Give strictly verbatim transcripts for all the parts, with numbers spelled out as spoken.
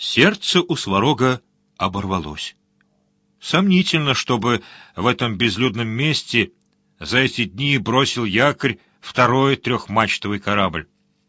Сердце у Сварога оборвалось. Сомнительно, чтобы в этом безлюдном месте за эти дни бросил якорь второй трехмачтовый корабль.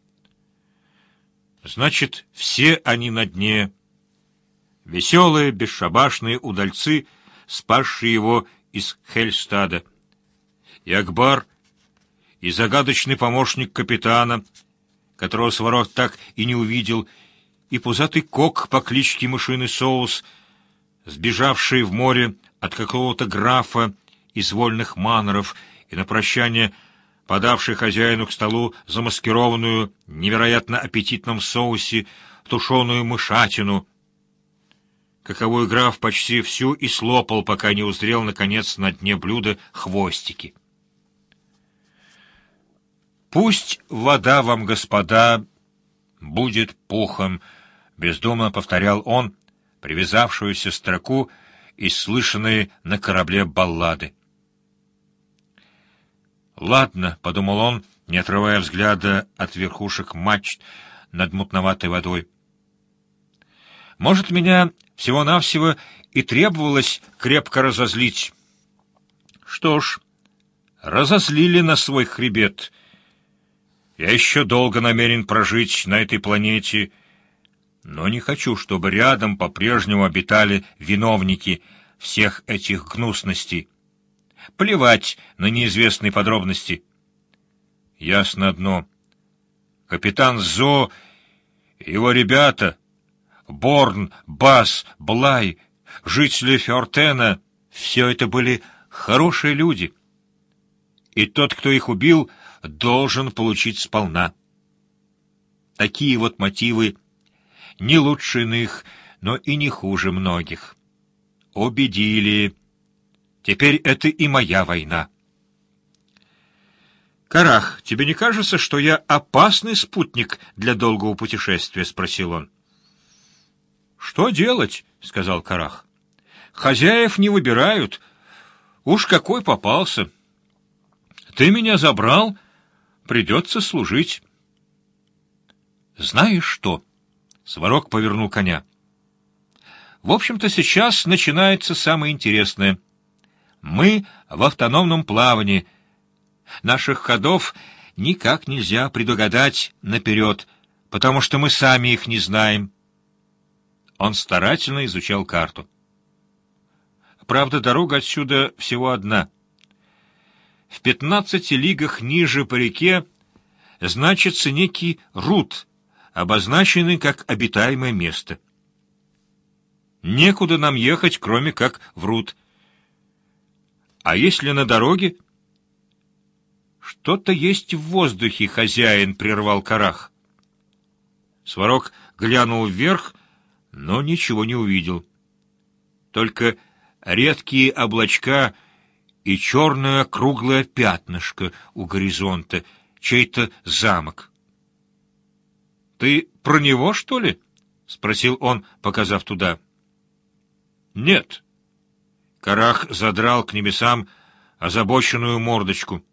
Значит, все они на дне. Веселые, бесшабашные удальцы, спасшие его из Хельстада. И Акбар, и загадочный помощник капитана, которого Сварог так и не увидел, и пузатый кок по кличке Мышиный Соус, сбежавший в море от какого-то графа из вольных маноров и на прощание подавший хозяину к столу замаскированную, невероятно аппетитном соусе, тушеную мышатину, каковую граф почти всю и слопал, пока не узрел, наконец, на дне блюда хвостики. «Пусть вода вам, господа, будет пухом», — бездумно повторял он привязавшуюся строку из слышанной на корабле баллады. «Ладно», — подумал он, не отрывая взгляда от верхушек мачт над мутноватой водой. «Может, меня всего-навсего и требовалось крепко разозлить. Что ж, разозлили на свой хребет. Я еще долго намерен прожить на этой планете, но не хочу, чтобы рядом по-прежнему обитали виновники всех этих гнусностей. Плевать на неизвестные подробности. Ясно одно. Капитан Зо и его ребята, Борн, Бас, Блай, жители Фёртена, все это были хорошие люди. И тот, кто их убил, должен получить сполна. Такие вот мотивы не лучше иных, но и не хуже многих. Убедили. Теперь это и моя война. «Карах, тебе не кажется, что я опасный спутник для долгого путешествия?» — спросил он. «Что делать?» — сказал Карах. «Хозяев не выбирают. Уж какой попался. Ты меня забрал, придется служить». «Знаешь что?» — Сварог повернул коня. «В общем-то, сейчас начинается самое интересное. Мы в автономном плавании. Наших ходов никак нельзя предугадать наперед, потому что мы сами их не знаем». Он старательно изучал карту. Правда, дорога отсюда всего одна. В пятнадцати лигах ниже по реке значится некий Рут, обозначенный как обитаемое место. Некуда нам ехать, кроме как в Рут. А если на дороге? Что-то есть в воздухе, хозяин, — прервал Карах. Сварог глянул вверх, но ничего не увидел. Только редкие облачка и черное круглое пятнышко у горизонта, чей-то замок. «Ты про него, что ли?» — спросил он, показав туда. «Нет». Карах задрал к небесам озабоченную мордочку.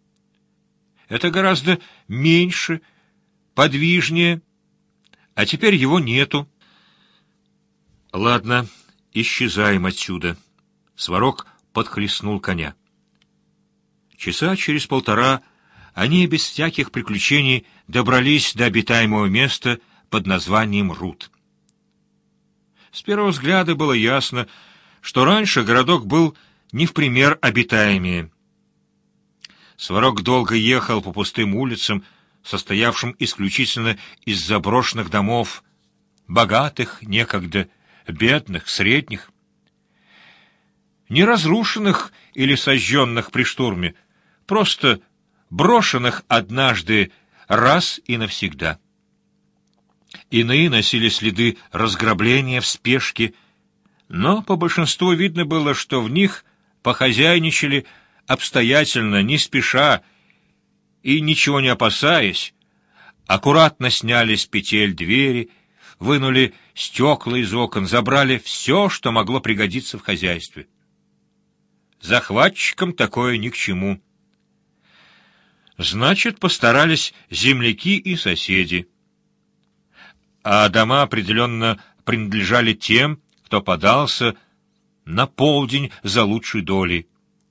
«Это гораздо меньше, подвижнее, а теперь его нету». «Ладно, исчезаем отсюда». Сварог подхлестнул коня. Часа через полтора они без всяких приключений добрались до обитаемого места под названием Рут. С первого взгляда было ясно, что раньше городок был не в пример обитаемее. Сварог долго ехал по пустым улицам, состоявшим исключительно из заброшенных домов, богатых некогда, бедных, средних, не разрушенных или сожженных при штурме, просто брошенных однажды раз и навсегда. Иные носили следы разграбления в спешке, но по большинству видно было, что в них похозяйничали обстоятельно, не спеша и ничего не опасаясь, аккуратно сняли с петель двери, вынули стекла из окон, забрали все, что могло пригодиться в хозяйстве. Захватчикам такое ни к чему. Значит, постарались земляки и соседи. А дома определенно принадлежали тем, кто подался на полдень за лучшей долей.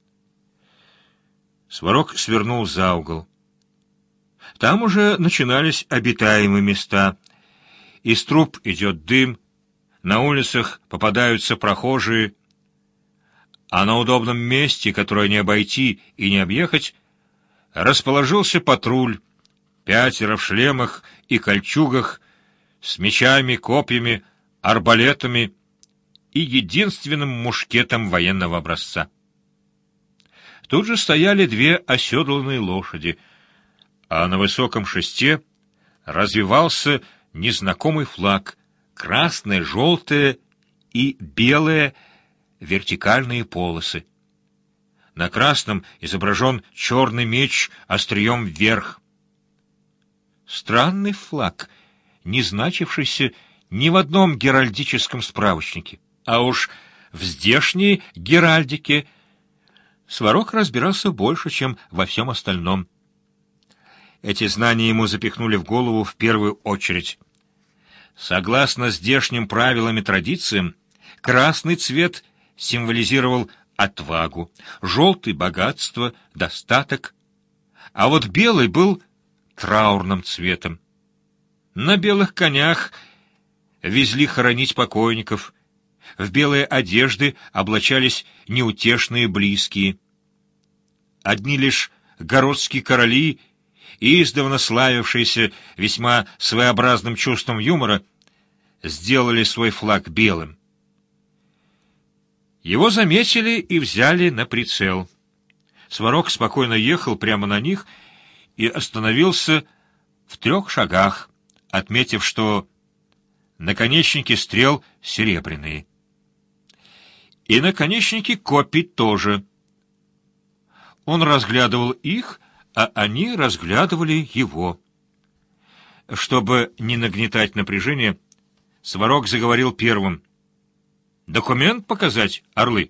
Сварог свернул за угол. Там уже начинались обитаемые места. Из труб идет дым, на улицах попадаются прохожие, а на удобном месте, которое не обойти и не объехать, расположился патруль, пятеро в шлемах и кольчугах, с мечами, копьями, арбалетами и единственным мушкетом военного образца. Тут же стояли две оседланные лошади, а на высоком шесте развивался незнакомый флаг, красное, желтое и белое вертикальные полосы. На красном изображен черный меч острием вверх. Странный флаг, не значившийся ни в одном геральдическом справочнике. А уж в здешней геральдике Сварог разбирался больше, чем во всем остальном. Эти знания ему запихнули в голову в первую очередь. Согласно здешним правилам и традициям, красный цвет символизировал отвагу, желтый — богатство, достаток, а вот белый был траурным цветом. На белых конях везли хоронить покойников, в белые одежды облачались неутешные близкие. Одни лишь городские короли, издавна славившиеся весьма своеобразным чувством юмора, сделали свой флаг белым. Его заметили и взяли на прицел. Сварог спокойно ехал прямо на них и остановился в трех шагах, отметив, что наконечники стрел серебряные. И наконечники копий тоже. Он разглядывал их, а они разглядывали его. Чтобы не нагнетать напряжение, Сварог заговорил первым. «Документ показать, орлы?»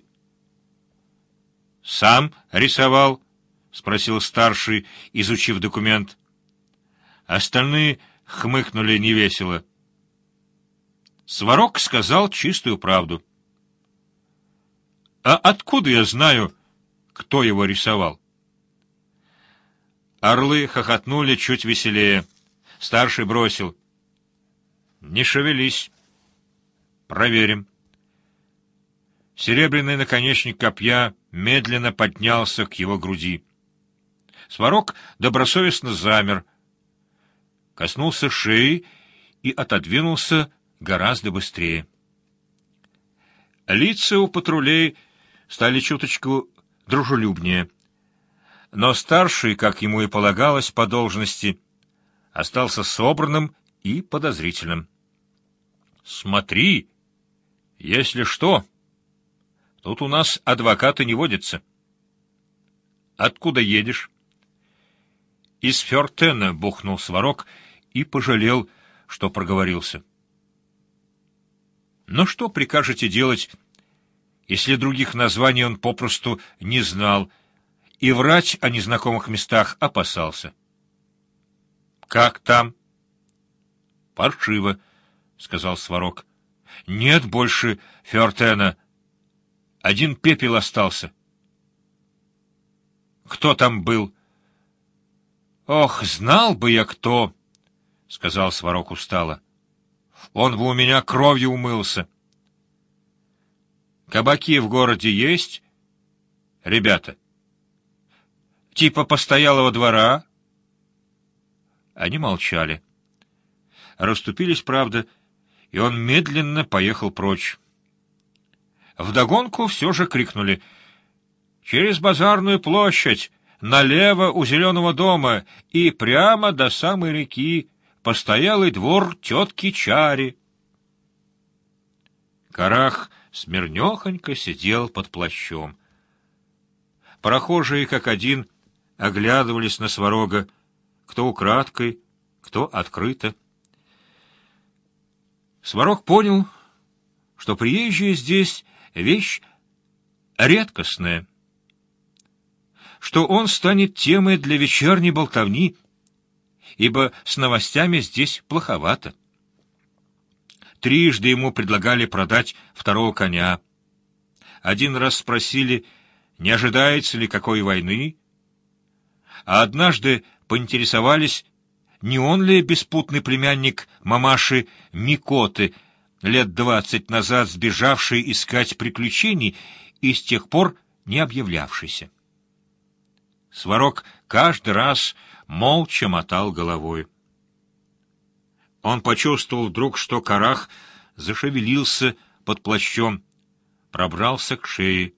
«Сам рисовал?» — спросил старший, изучив документ. Остальные хмыкнули невесело. Сварог сказал чистую правду. «А откуда я знаю, кто его рисовал?» Орлы хохотнули чуть веселее. Старший бросил. «Не шевелись. Проверим». Серебряный наконечник копья медленно поднялся к его груди. Сварог добросовестно замер, коснулся шеи и отодвинулся гораздо быстрее. Лица у патрулей стали чуточку дружелюбнее, но старший, как ему и полагалось по должности, остался собранным и подозрительным. «Смотри, если что, тут у нас адвокаты не водятся». «Откуда едешь?» «Из Фёртена», — бухнул Сварог и пожалел, что проговорился. «Но что прикажете делать, если других названий он попросту не знал и врать о незнакомых местах опасался?» «Как там?» «Паршиво», — сказал Сварог. «Нет больше Фёртена. Один пепел остался». «Кто там был?» «Ох, знал бы я кто», — сказал Сварог устало. «Он бы у меня кровью умылся». «Кабаки в городе есть, ребята? Типа постоялого двора?» Они молчали. Расступились, правда, и он медленно поехал прочь. Вдогонку все же крикнули: «Через базарную площадь, налево у зеленого дома и прямо до самой реки, постоялый двор тетки Чари». Карах смирнехонько сидел под плащом. Прохожие, как один, оглядывались на Сварога, кто украдкой, кто открыто. Сварог понял, что приезжие здесь вещь редкостная, что он станет темой для вечерней болтовни, ибо с новостями здесь плоховато. Трижды ему предлагали продать второго коня. Один раз спросили, не ожидается ли какой войны, а однажды поинтересовались, не он ли беспутный племянник мамаши Микоты, лет двадцать назад сбежавший искать приключений и с тех пор не объявлявшийся. Сварог каждый раз молча мотал головой. Он почувствовал вдруг, что Карах зашевелился под плащом, пробрался к шее.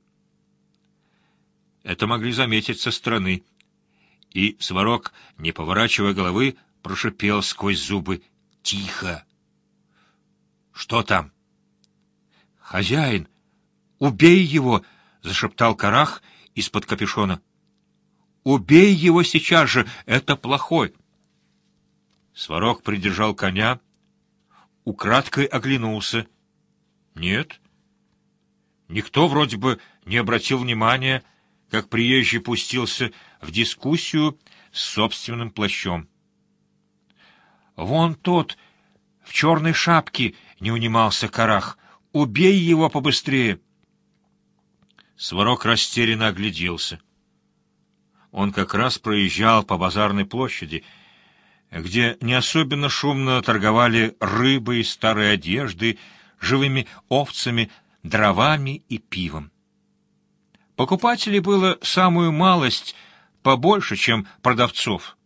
Это могли заметить со стороны, и Сварог, не поворачивая головы, прошипел сквозь зубы: «Тихо!» «Что там?» «Хозяин! Убей его!» — зашептал Карах из-под капюшона. «Убей его сейчас же! Это плохой!» Сварог придержал коня, украдкой оглянулся. Нет, никто вроде бы не обратил внимания, как приезжий пустился в дискуссию с собственным плащом. «Вон тот, в черной шапке!» — не унимался Карах. «Убей его побыстрее!» Сварог растерянно огляделся. Он как раз проезжал по базарной площади, где не особенно шумно торговали рыбой, старой одеждой, живыми овцами, дровами и пивом. Покупателей было самую малость побольше, чем продавцов.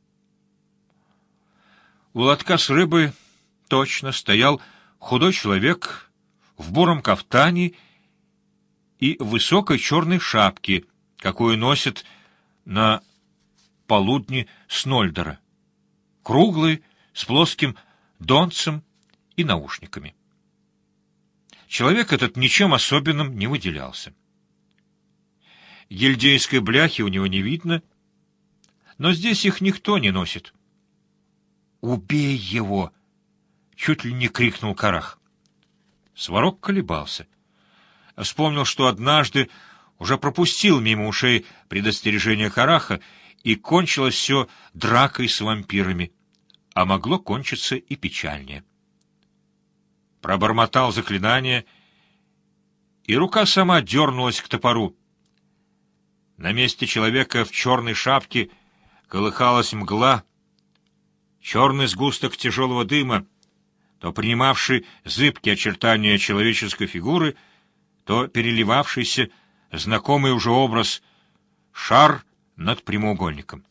У лотка с рыбой точно стоял худой человек в буром кафтане и в высокой черной шапке, какую носят на полудне Снольдера, круглый, с плоским донцем и наушниками. Человек этот ничем особенным не выделялся. Гильдейской бляхи у него не видно, но здесь их никто не носит. «Убей его!» — чуть ли не крикнул Карах. Сварог колебался. Вспомнил, что однажды уже пропустил мимо ушей предостережение Караха, и кончилось все дракой с вампирами, а могло кончиться и печальнее. Пробормотал заклинание, и рука сама дернулась к топору. На месте человека в черной шапке колыхалась мгла, черный сгусток тяжелого дыма, то принимавший зыбкие очертания человеческой фигуры, то переливавшийся знакомый уже образ — шар над прямоугольником.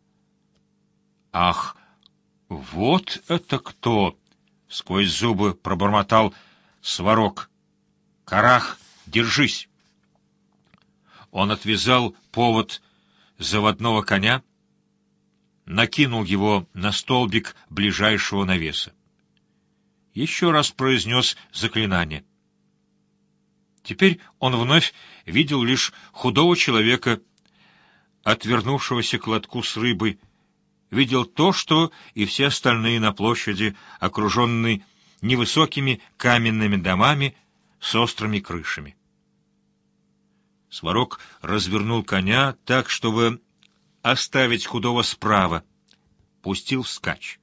«Ах, вот это кто!» — сквозь зубы пробормотал Сварог. «Карах, держись!» Он отвязал повод заводного коня, накинул его на столбик ближайшего навеса. Еще раз произнес заклинание. Теперь он вновь видел лишь худого человека, отвернувшегося к лотку с рыбой, видел то, что и все остальные на площади, окруженной невысокими каменными домами с острыми крышами. Сварог развернул коня так, чтобы оставить худого справа, пустил вскачь.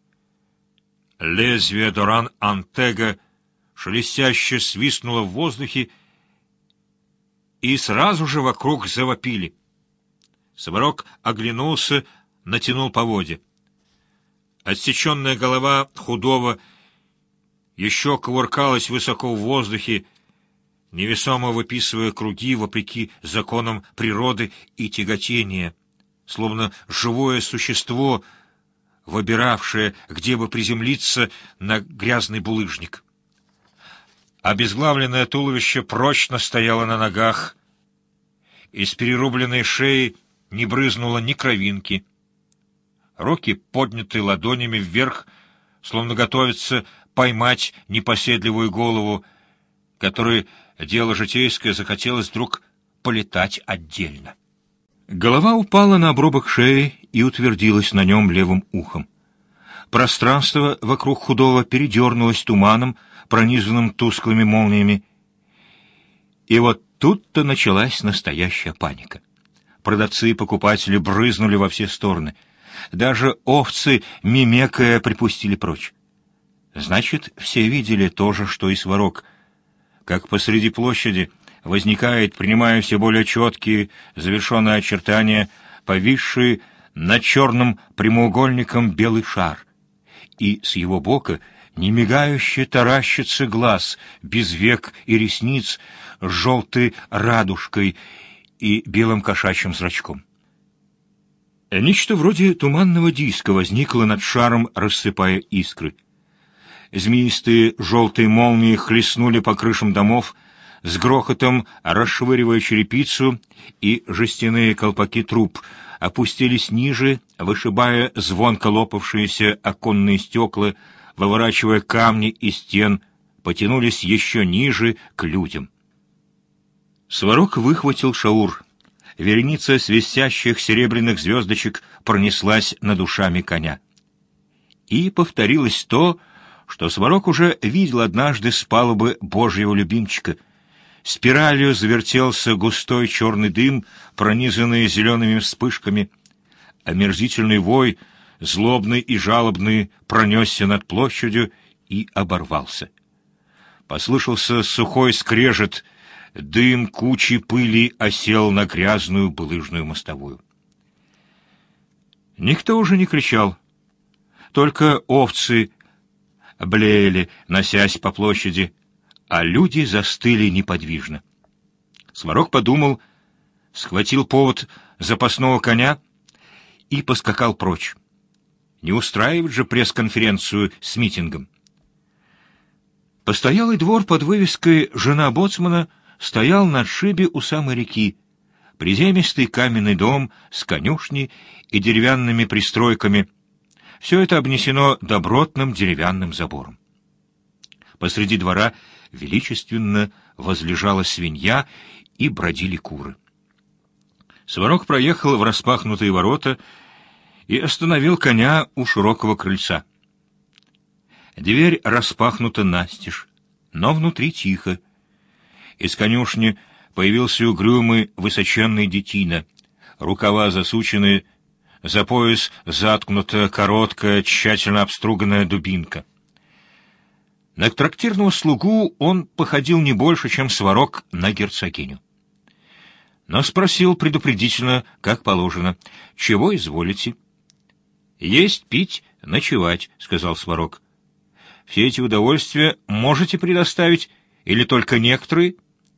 Лезвие Доран-Антега шелестяще свистнуло в воздухе, и сразу же вокруг завопили. Сварог оглянулся, натянул поводья. Отсеченная голова худого еще кувыркалась высоко в воздухе, невесомо выписывая круги вопреки законам природы и тяготения, словно живое существо, выбиравшее, где бы приземлиться на грязный булыжник. Обезглавленное туловище прочно стояло на ногах, из перерубленной шеи не брызнуло ни кровинки. Руки подняты ладонями вверх, словно готовятся поймать непоседливую голову, которой дело житейское захотелось вдруг полетать отдельно. Голова упала на обрубок шеи и утвердилась на нем левым ухом. Пространство вокруг худого передернулось туманом, пронизанным тусклыми молниями. И вот тут-то началась настоящая паника. Продавцы и покупатели брызнули во все стороны. Даже овцы, мимекая, припустили прочь. Значит, все видели то же, что и Сварог, как посреди площади возникает, принимая все более четкие, завершенные очертания, повисший над черным прямоугольником белый шар, и с его бока немигающе таращится глаз, без век и ресниц, с желтой радужкой и белым кошачьим зрачком. Нечто вроде туманного диска возникло над шаром, рассыпая искры. Змеистые желтые молнии хлестнули по крышам домов, с грохотом расшвыривая черепицу, и жестяные колпаки труб опустились ниже, вышибая звонко лопавшиеся оконные стекла, выворачивая камни из стен, потянулись еще ниже к людям. Сварог выхватил шаур. Вереница свистящих серебряных звездочек пронеслась над ушами коня. И повторилось то, что Сварог уже видел однажды с палубы Божьего любимчика. Спиралью завертелся густой черный дым, пронизанный зелеными вспышками. Омерзительный вой, злобный и жалобный, пронесся над площадью и оборвался. Послышался сухой скрежет, дым кучи пыли осел на грязную булыжную мостовую. Никто уже не кричал, только овцы блеяли, носясь по площади, а люди застыли неподвижно. Сварог подумал, схватил повод запасного коня и поскакал прочь. Не устраивать же пресс-конференцию с митингом. Постоялый двор под вывеской «Жена боцмана» стоял на отшибе у самой реки, приземистый каменный дом с конюшней и деревянными пристройками. Все это обнесено добротным деревянным забором. Посреди двора величественно возлежала свинья и бродили куры. Сварог проехал в распахнутые ворота и остановил коня у широкого крыльца. Дверь распахнута настежь, но внутри тихо. Из конюшни появился угрюмый высоченный детина, рукава засучены, за пояс заткнута короткая, тщательно обструганная дубинка. На трактирного слугу он походил не больше, чем Сварог на герцогиню. Но спросил предупредительно, как положено: «Чего изволите?» «Есть, пить, ночевать», — сказал Сварог. «Все эти удовольствия можете предоставить или только некоторые?»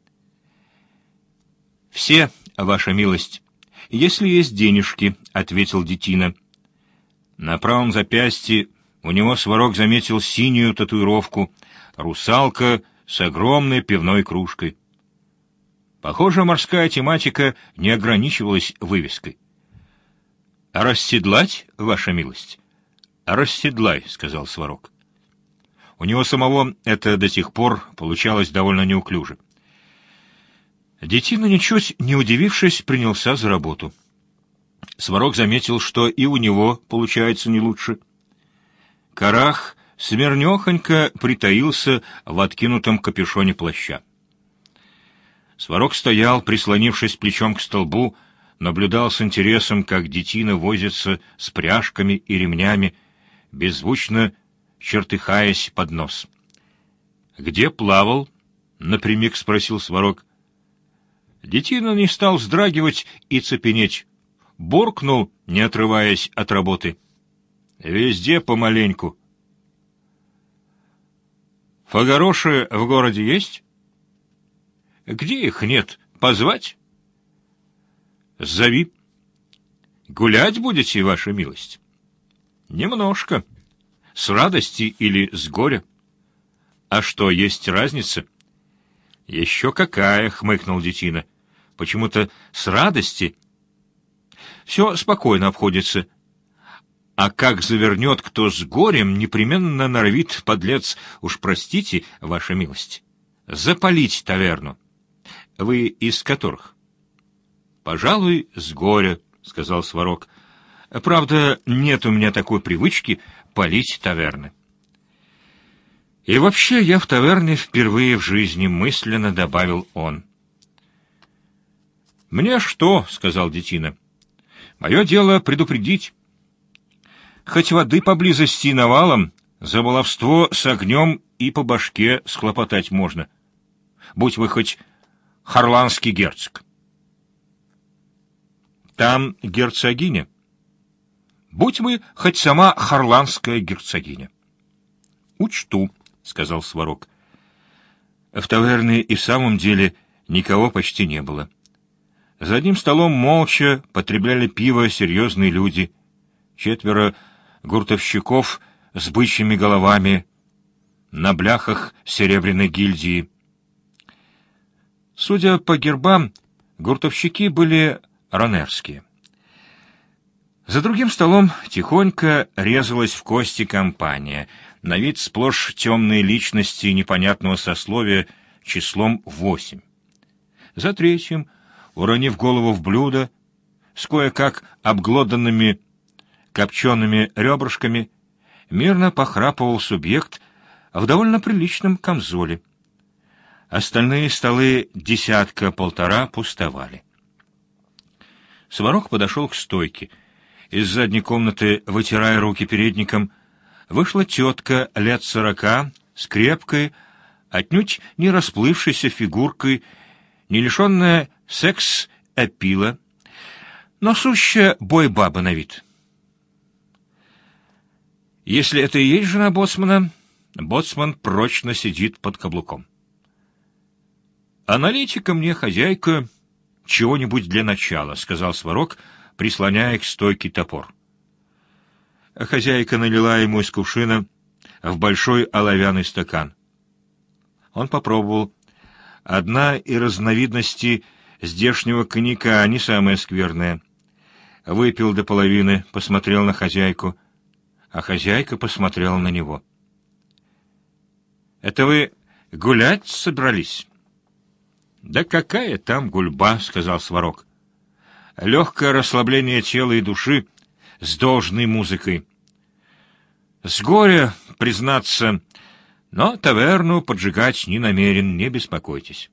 «Все, ваша милость, если есть денежки», — ответил детина. На правом запястье у него Сварог заметил синюю татуировку — русалка с огромной пивной кружкой. Похоже, морская тематика не ограничивалась вывеской. «А расседлать, ваша милость?» «А расседлай», — сказал Сварог. У него самого это до сих пор получалось довольно неуклюже. Детина, ничуть не удивившись, принялся за работу. Сварог заметил, что и у него получается не лучше. Карах смирнёхонько притаился в откинутом капюшоне плаща. Сварог стоял, прислонившись плечом к столбу, наблюдал с интересом, как детина возится с пряжками и ремнями, беззвучно чертыхаясь под нос. «Где плавал?» — напрямик спросил Сварог. Детина не стал вздрагивать и цепенеть. Буркнул, не отрываясь от работы: «Везде помаленьку». «Фагароши в городе есть?» «Где их нет? Позвать?» «Зови». «Гулять будете, ваша милость?» «Немножко. С радости или с горя?» «А что, есть разница?» «Еще какая!» — хмыкнул детина. «Почему-то с радости все спокойно обходится. А как завернет кто с горем, непременно норовит, подлец, уж простите, ваша милость, запалить таверну». «Вы из которых?» «Пожалуй, с горя», — сказал Сварог. «Правда, нет у меня такой привычки палить таверны». «И вообще я в таверне впервые в жизни», — мысленно добавил он. «Мне что?» — сказал детина. «Мое дело предупредить. Хоть воды поблизости навалом, За баловство с огнем и по башке схлопотать можно. Будь вы хоть харланский герцог. Там герцогиня. Будь вы хоть сама харланская герцогиня. Учту, — сказал Сварог. В таверне и в самом деле никого почти не было. За одним столом молча потребляли пиво серьезные люди. Четверо гуртовщиков с бычьими головами на бляхах серебряной гильдии. Судя по гербам, гуртовщики были ранерские. За другим столом тихонько резалась в кости компания, на вид сплошь темные личности непонятного сословия числом восемь. За третьим, уронив голову в блюдо, с кое-как обглоданными копчеными ребрышками, мирно похрапывал субъект в довольно приличном камзоле. Остальные столы десятка-полтора пустовали. Сварог подошел к стойке. Из задней комнаты, вытирая руки передником, вышла тетка лет сорока с крепкой, отнюдь не расплывшейся фигуркой, не лишенная секс-эпила, но сущая бой-баба на вид. Если это и есть жена боцмана, боцман прочно сидит под каблуком. «А налейте-ка мне, хозяйка, чего-нибудь для начала», — сказал Сварог, прислоняя к стойке топор. Хозяйка налила ему из кувшина в большой оловянный стакан. Он попробовал. Одна из разновидностей здешнего коньяка, не самая скверная. Выпил до половины, посмотрел на хозяйку, а хозяйка посмотрела на него. «Это вы гулять собрались?» «Да какая там гульба», — сказал Сварог. «Легкое расслабление тела и души с должной музыкой. С горя, признаться, но таверну поджигать не намерен, не беспокойтесь».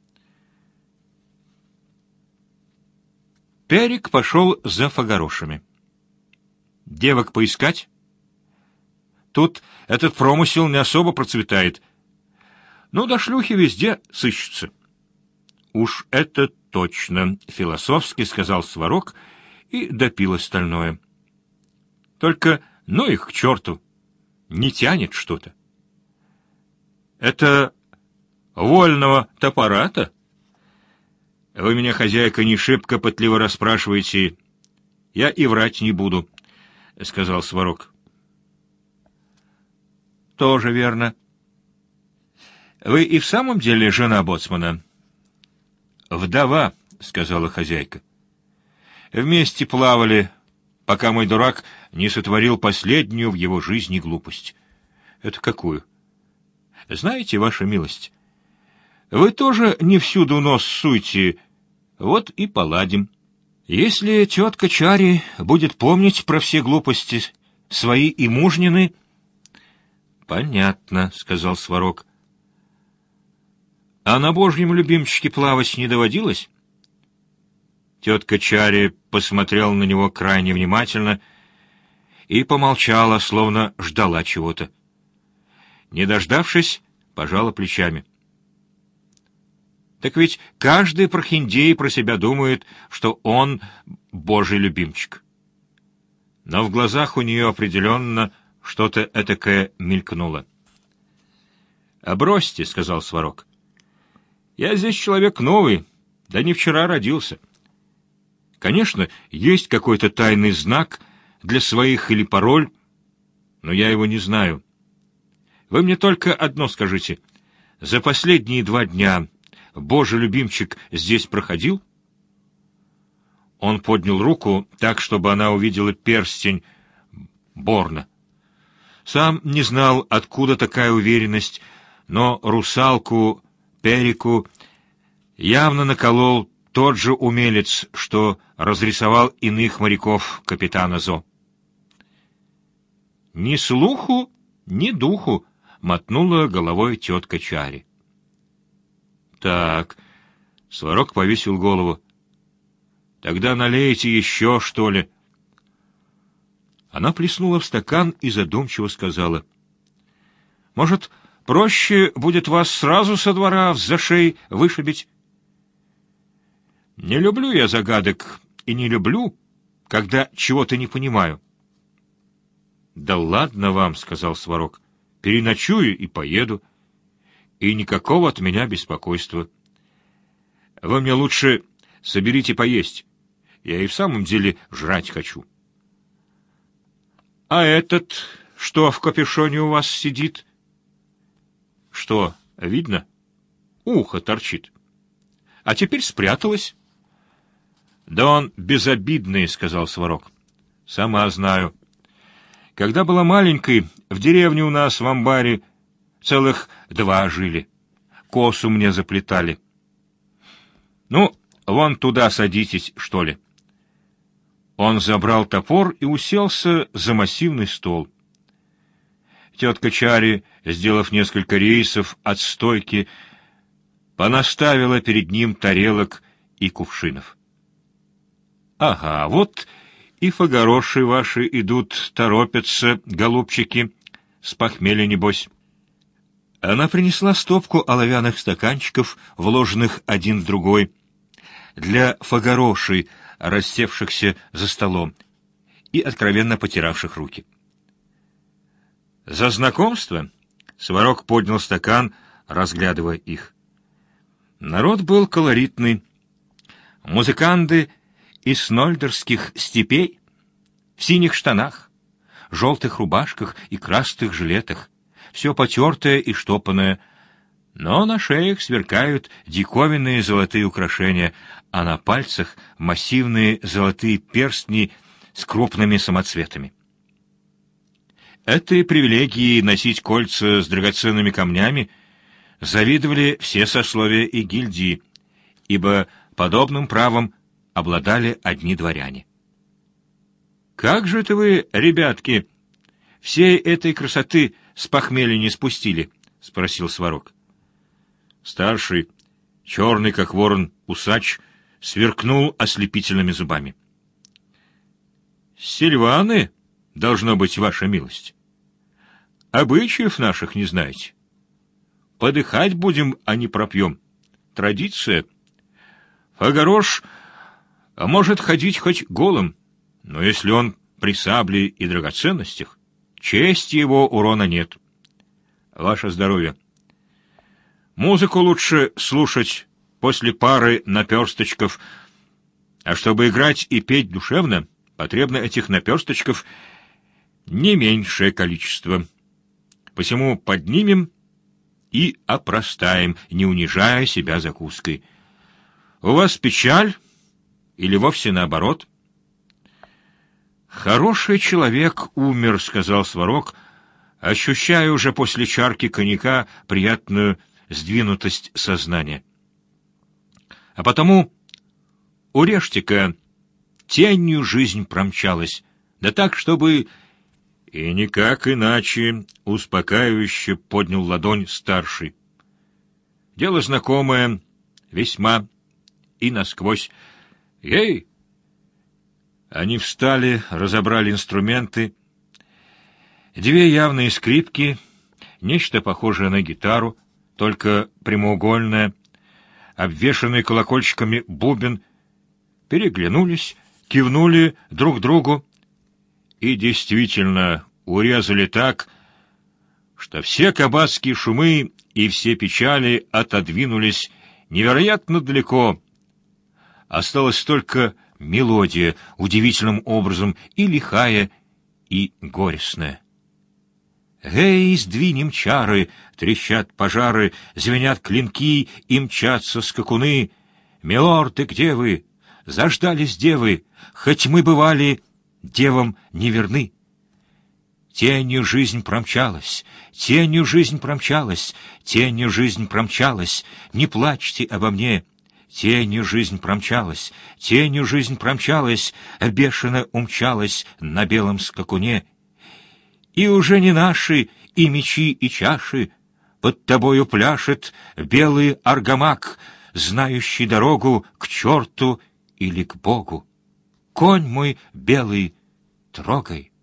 Перик пошел за фагарошами. «Девок поискать? Тут этот промысел не особо процветает. Ну, да шлюхи везде сыщутся». «Уж это точно», — философски сказал Сварог и допил остальное. «Только, ну их к черту, не тянет что-то». «Это вольного топора-то? Вы меня, хозяйка, не шибко пытливо расспрашиваете. Я и врать не буду», — сказал Сварог. «Тоже верно. Вы и в самом деле жена боцмана?» «Вдова», — сказала хозяйка. «Вместе плавали, пока мой дурак не сотворил последнюю в его жизни глупость». «Это какую?» «Знаете, ваша милость, вы тоже не всюду нос суйте, вот и поладим. Если тетка Чари будет помнить про все глупости свои и мужнины...» «Понятно», — сказал Сварог. «А на божьем любимчике плавать не доводилось?» Тетка Чари посмотрела на него крайне внимательно и помолчала, словно ждала чего-то. Не дождавшись, пожала плечами. «Так ведь каждый прохиндей про себя думает, что он божий любимчик». Но в глазах у нее определенно что-то этакое мелькнуло. «А бросьте», — сказал Сварог. «Я здесь человек новый, да не вчера родился. Конечно, есть какой-то тайный знак для своих или пароль, но я его не знаю. Вы мне только одно скажите. За последние два дня божий любимчик здесь проходил?» Он поднял руку так, чтобы она увидела перстень Борна. Сам не знал, откуда такая уверенность, но русалку Перику явно наколол тот же умелец, что разрисовал иных моряков капитана Зо. «Ни слуху, ни духу», — мотнула головой тетка Чари. «Так», — Сварог повесил голову, — «тогда налейте еще, что ли». Она плеснула в стакан и задумчиво сказала: Может, проще будет вас сразу со двора в зашей вышибить? Не люблю я загадок и не люблю, когда чего-то не понимаю. Да ладно вам, — сказал Сварог, — переночую и поеду. И никакого от меня беспокойства. Вы мне лучше соберите поесть. Я и в самом деле жрать хочу. А этот, что в капюшоне у вас сидит? Что, видно? Ухо торчит. А теперь спряталось. Да он безобидный, — сказал Сварог. Сама знаю. Когда была маленькой, в деревне у нас в амбаре целых два жили. Косу мне заплетали. Ну, вон туда садитесь, что ли. Он забрал топор и уселся за массивный стол. Тетка Чари, сделав несколько рейсов от стойки, понаставила перед ним тарелок и кувшинов. Ага, вот и фагароши ваши идут, торопятся, голубчики, с похмелья небось. Она принесла стопку оловянных стаканчиков, вложенных один в другой, для фагарошей, рассевшихся за столом и откровенно потиравших руки. «За знакомство?» — Сварог поднял стакан, разглядывая их. Народ был колоритный. Музыканты из снольдерских степей в синих штанах, желтых рубашках и красных жилетах, все потертое и штопанное, но на шеях сверкают диковинные золотые украшения, а на пальцах массивные золотые перстни с крупными самоцветами. Этой привилегии носить кольца с драгоценными камнями завидовали все сословия и гильдии, ибо подобным правом обладали одни дворяне. «Как же это вы, ребятки, всей этой красоты с похмелья не спустили?» — спросил Сварог. Старший, черный как ворон усач, сверкнул ослепительными зубами. «Сильваны, должно быть, ваша милость. Обычаев наших не знаете. Подыхать будем, а не пропьем. Традиция. Фагарош может ходить хоть голым, но если он при сабле и драгоценностях, чести его урона нет. Ваше здоровье. Музыку лучше слушать после пары наперсточков, а чтобы играть и петь душевно, потребно этих наперсточков не меньшее количество. Посему поднимем и опростаем, не унижая себя закуской. У вас печаль или вовсе наоборот? Хороший человек умер, — сказал Сварог, ощущая уже после чарки коньяка приятную сдвинутость сознания. А потому урежьте-ка, тенью жизнь промчалась, да так, чтобы... И никак иначе, — успокаивающе поднял ладонь старший. Дело знакомое, весьма и насквозь. Ей! Они встали, разобрали инструменты. Две явные скрипки, нечто похожее на гитару, только прямоугольное, обвешанный колокольчиками бубен, переглянулись, кивнули друг другу и действительно урезали так, что все кабацкие шумы и все печали отодвинулись невероятно далеко. Осталась только мелодия, удивительным образом и лихая, и горестная. Эй, сдвинем чары, трещат пожары, звенят клинки и мчатся скакуны. Милорды, где вы? Заждались девы, хоть мы бывали девам неверны. Тенью жизнь промчалась, тенью жизнь промчалась, тенью жизнь промчалась, не плачьте обо мне. Тенью жизнь промчалась, тенью жизнь промчалась, бешено умчалась на белом скакуне. И уже не наши и мечи, и чаши, под тобою пляшет белый аргамак, знающий дорогу к черту или к Богу. Конь мой белый, трогай.